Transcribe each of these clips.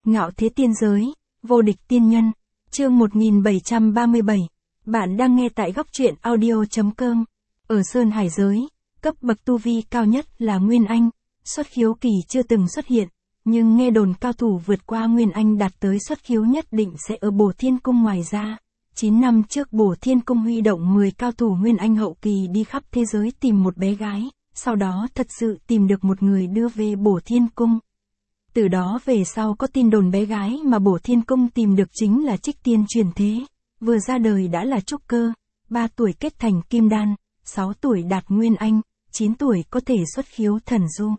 Ngạo thế tiên giới, vô địch tiên nhân, chương 1737. Bạn đang nghe tại góc truyện audio.com. Ở Sơn Hải giới, cấp bậc tu vi cao nhất là Nguyên Anh, xuất khiếu kỳ chưa từng xuất hiện, nhưng nghe đồn cao thủ vượt qua Nguyên Anh đạt tới xuất khiếu nhất định sẽ ở Bổ Thiên Cung. Ngoài ra, 9 năm trước Bổ Thiên Cung huy động 10 cao thủ Nguyên Anh hậu kỳ đi khắp thế giới tìm một bé gái, sau đó thật sự tìm được một người đưa về Bổ Thiên Cung. Từ đó về sau có tin đồn bé gái mà Bổ Thiên Cung tìm được chính là Trích Tiên chuyển thế, vừa ra đời đã là trúc cơ, 3 tuổi kết thành kim đan, 6 tuổi đạt Nguyên Anh, 9 tuổi có thể xuất khiếu thần du.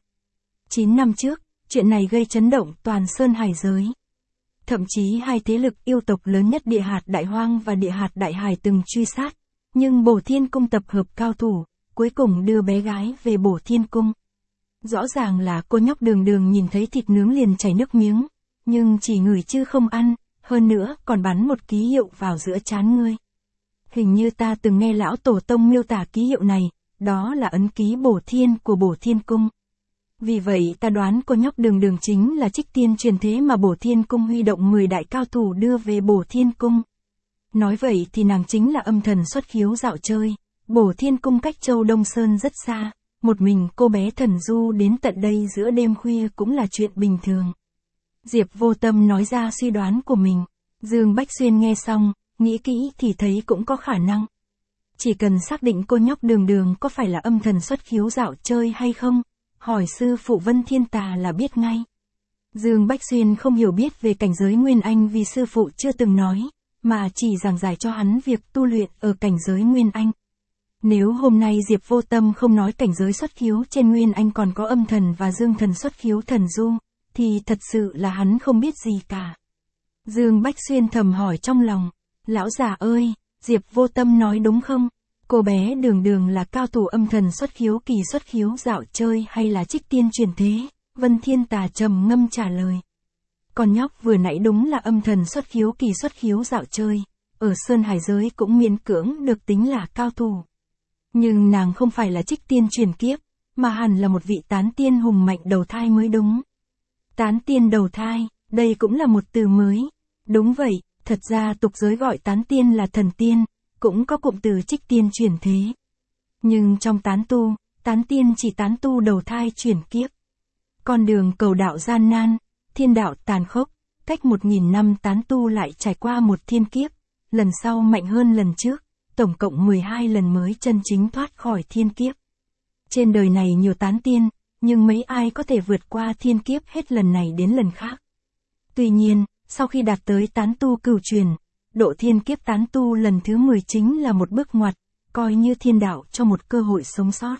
9 năm trước, chuyện này gây chấn động toàn Sơn Hải giới. Thậm chí hai thế lực yêu tộc lớn nhất Địa Hạt Đại Hoang và Địa Hạt Đại Hải từng truy sát, nhưng Bổ Thiên Cung tập hợp cao thủ, cuối cùng đưa bé gái về Bổ Thiên Cung. Rõ ràng là cô nhóc Đường Đường nhìn thấy thịt nướng liền chảy nước miếng, nhưng chỉ ngửi chứ không ăn, hơn nữa còn bắn một ký hiệu vào giữa trán ngươi. Hình như ta từng nghe lão tổ tông miêu tả ký hiệu này, đó là ấn ký Bổ Thiên của Bổ Thiên Cung. Vì vậy ta đoán cô nhóc Đường Đường chính là Trích Tiên truyền thế mà Bổ Thiên Cung huy động 10 đại cao thủ đưa về Bổ Thiên Cung. Nói vậy thì nàng chính là âm thần xuất khiếu dạo chơi. Bổ Thiên Cung cách Châu Đông Sơn rất xa, một mình cô bé thần du đến tận đây giữa đêm khuya cũng là chuyện bình thường. Diệp Vô Tâm nói ra suy đoán của mình. Dương Bách Xuyên nghe xong, nghĩ kỹ thì thấy cũng có khả năng. Chỉ cần xác định cô nhóc Đường Đường có phải là âm thần xuất khiếu dạo chơi hay không, hỏi sư phụ Vân Thiên Tà là biết ngay. Dương Bách Xuyên không hiểu biết về cảnh giới Nguyên Anh vì sư phụ chưa từng nói, mà chỉ giảng giải cho hắn việc tu luyện ở cảnh giới Nguyên Anh. Nếu hôm nay Diệp Vô Tâm không nói cảnh giới xuất khiếu trên Nguyên Anh còn có âm thần và dương thần xuất khiếu thần du, thì thật sự là hắn không biết gì cả. Dương Bách Xuyên thầm hỏi trong lòng, lão già ơi, Diệp Vô Tâm nói đúng không? Cô bé Đường Đường là cao thủ âm thần xuất khiếu kỳ xuất khiếu dạo chơi hay là Trích Tiên chuyển thế? Vân Thiên Tà trầm ngâm trả lời. Con nhóc vừa nãy đúng là âm thần xuất khiếu kỳ xuất khiếu dạo chơi, ở Sơn Hải giới cũng miễn cưỡng được tính là cao thủ. Nhưng nàng không phải là Trích Tiên chuyển kiếp, mà hẳn là một vị tán tiên hùng mạnh đầu thai mới đúng. Tán tiên đầu thai, đây cũng là một từ mới. Đúng vậy, thật ra tục giới gọi tán tiên là thần tiên, cũng có cụm từ Trích Tiên chuyển thế. Nhưng trong tán tu, tán tiên chỉ tán tu đầu thai chuyển kiếp. Con đường cầu đạo gian nan, thiên đạo tàn khốc, cách 1000 năm tán tu lại trải qua một thiên kiếp, lần sau mạnh hơn lần trước, tổng cộng 12 lần mới chân chính thoát khỏi thiên kiếp. Trên đời này nhiều tán tiên, nhưng mấy ai có thể vượt qua thiên kiếp hết lần này đến lần khác. Tuy nhiên, sau khi đạt tới tán tu cửu truyền, độ thiên kiếp tán tu lần thứ 10 chính là một bước ngoặt, coi như thiên đạo cho một cơ hội sống sót.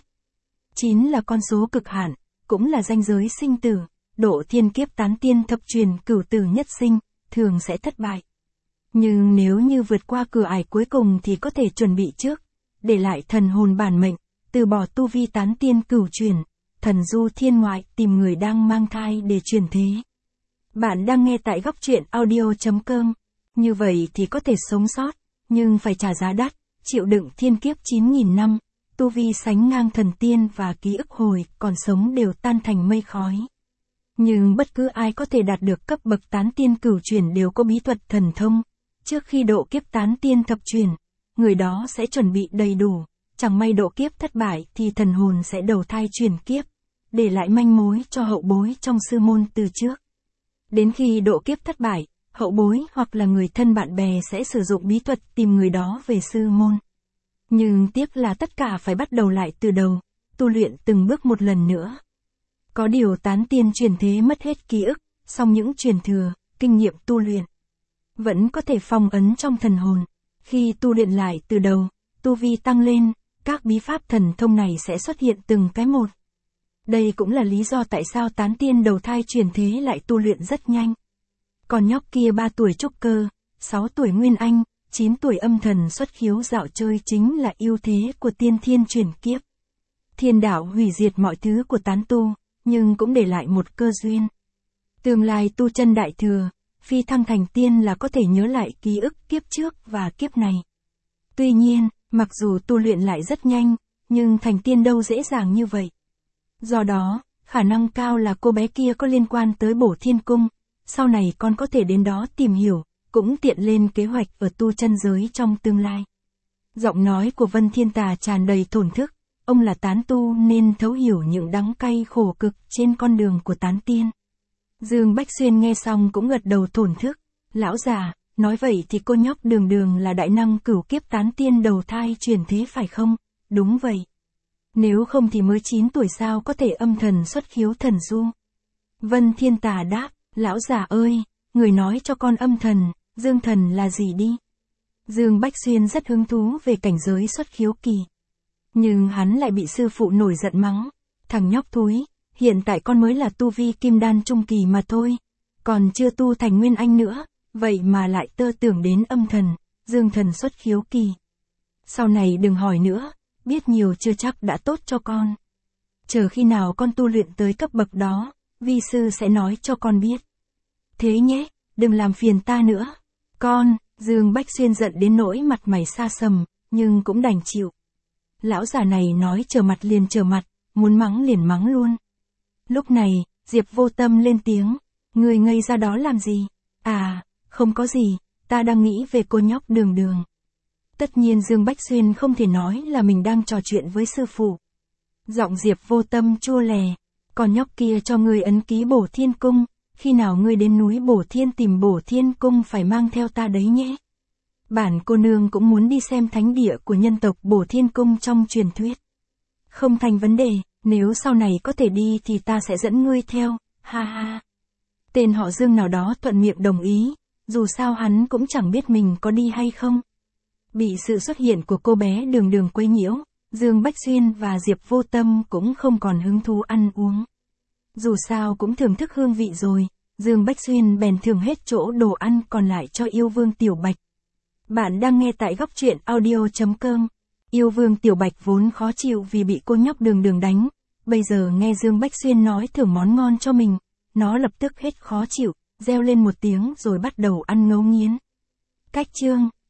9 là con số cực hạn, cũng là ranh giới sinh tử, độ thiên kiếp tán tiên thập truyền cửu tử nhất sinh, thường sẽ thất bại. Nhưng nếu như vượt qua cửa ải cuối cùng thì có thể chuẩn bị trước, để lại thần hồn bản mệnh, từ bỏ tu vi tán tiên cửu truyền, thần du thiên ngoại tìm người đang mang thai để truyền thế. Bạn đang nghe tại góc truyện audio.com. Như vậy thì có thể sống sót, nhưng phải trả giá đắt, chịu đựng thiên kiếp 9.000 năm, tu vi sánh ngang thần tiên và ký ức hồi còn sống đều tan thành mây khói. Nhưng bất cứ ai có thể đạt được cấp bậc tán tiên cửu truyền đều có bí thuật thần thông. Trước khi độ kiếp tán tiên thập truyền, người đó sẽ chuẩn bị đầy đủ, chẳng may độ kiếp thất bại thì thần hồn sẽ đầu thai chuyển kiếp, để lại manh mối cho hậu bối trong sư môn từ trước. Đến khi độ kiếp thất bại, hậu bối hoặc là người thân bạn bè sẽ sử dụng bí thuật tìm người đó về sư môn. Nhưng tiếc là tất cả phải bắt đầu lại từ đầu, tu luyện từng bước một lần nữa. Có điều tán tiên chuyển thế mất hết ký ức, song những truyền thừa, kinh nghiệm tu luyện vẫn có thể phong ấn trong thần hồn. Khi tu luyện lại từ đầu, tu vi tăng lên, các bí pháp thần thông này sẽ xuất hiện từng cái một. Đây cũng là lý do tại sao tán tiên đầu thai chuyển thế lại tu luyện rất nhanh. Còn nhóc kia 3 tuổi trúc cơ, 6 tuổi Nguyên Anh, 9 tuổi âm thần xuất khiếu dạo chơi chính là ưu thế của tiên thiên chuyển kiếp. Thiên đạo hủy diệt mọi thứ của tán tu, nhưng cũng để lại một cơ duyên. Tương lai tu chân đại thừa, phi thăng thành tiên là có thể nhớ lại ký ức kiếp trước và kiếp này. Tuy nhiên, mặc dù tu luyện lại rất nhanh, nhưng thành tiên đâu dễ dàng như vậy. Do đó, khả năng cao là cô bé kia có liên quan tới Bổ Thiên Cung, sau này con có thể đến đó tìm hiểu, cũng tiện lên kế hoạch ở tu chân giới trong tương lai. Giọng nói của Vân Thiên Tà tràn đầy thổn thức, ông là tán tu nên thấu hiểu những đắng cay khổ cực trên con đường của tán tiên. Dương Bách Xuyên nghe xong cũng gật đầu thổn thức, lão già, nói vậy thì cô nhóc Đường Đường là đại năng cửu kiếp tán tiên đầu thai chuyển thế phải không? Đúng vậy. Nếu không thì mới 9 tuổi sao có thể âm thần xuất khiếu thần du? Vân Thiên Tà đáp, lão già ơi, người nói cho con âm thần, dương thần là gì đi? Dương Bách Xuyên rất hứng thú về cảnh giới xuất khiếu kỳ. Nhưng hắn lại bị sư phụ nổi giận mắng. Thằng nhóc thúi, hiện tại con mới là tu vi kim đan trung kỳ mà thôi. Còn chưa tu thành nguyên anh nữa, vậy mà lại tơ tưởng đến âm thần, dương thần xuất khiếu kỳ. Sau này đừng hỏi nữa, biết nhiều chưa chắc đã tốt cho con. Chờ khi nào con tu luyện tới cấp bậc đó, vi sư sẽ nói cho con biết. Thế nhé, đừng làm phiền ta nữa. Con, Dương Bách Xuyên giận đến nỗi mặt mày xa sầm, nhưng cũng đành chịu. Lão già này nói trở mặt liền trở mặt, muốn mắng liền mắng luôn. Lúc này, Diệp Vô Tâm lên tiếng, người ngây ra đó làm gì? À, không có gì, ta đang nghĩ về cô nhóc Đường Đường. Tất nhiên Dương Bách Xuyên không thể nói là mình đang trò chuyện với sư phụ. Giọng Diệp Vô Tâm chua lè, con nhóc kia cho ngươi ấn ký Bổ Thiên Cung, khi nào ngươi đến núi Bổ Thiên tìm Bổ Thiên Cung phải mang theo ta đấy nhé. Bản cô nương cũng muốn đi xem thánh địa của nhân tộc Bổ Thiên Cung trong truyền thuyết. Không thành vấn đề, nếu sau này có thể đi thì ta sẽ dẫn ngươi theo, ha ha. Tên họ Dương nào đó thuận miệng đồng ý, dù sao hắn cũng chẳng biết mình có đi hay không. Bị sự xuất hiện của cô bé Đường Đường quấy nhiễu, Dương Bách Xuyên và Diệp Vô Tâm cũng không còn hứng thú ăn uống. Dù sao cũng thưởng thức hương vị rồi, Dương Bách Xuyên bèn thưởng hết chỗ đồ ăn còn lại cho yêu vương Tiểu Bạch. Bạn đang nghe tại góc truyện audio.com. Yêu vương Tiểu Bạch vốn khó chịu vì bị cô nhóc Đường Đường đánh, bây giờ nghe Dương Bách Xuyên nói thưởng món ngon cho mình, nó lập tức hết khó chịu, reo lên một tiếng rồi bắt đầu ăn ngấu nghiến. Cách chương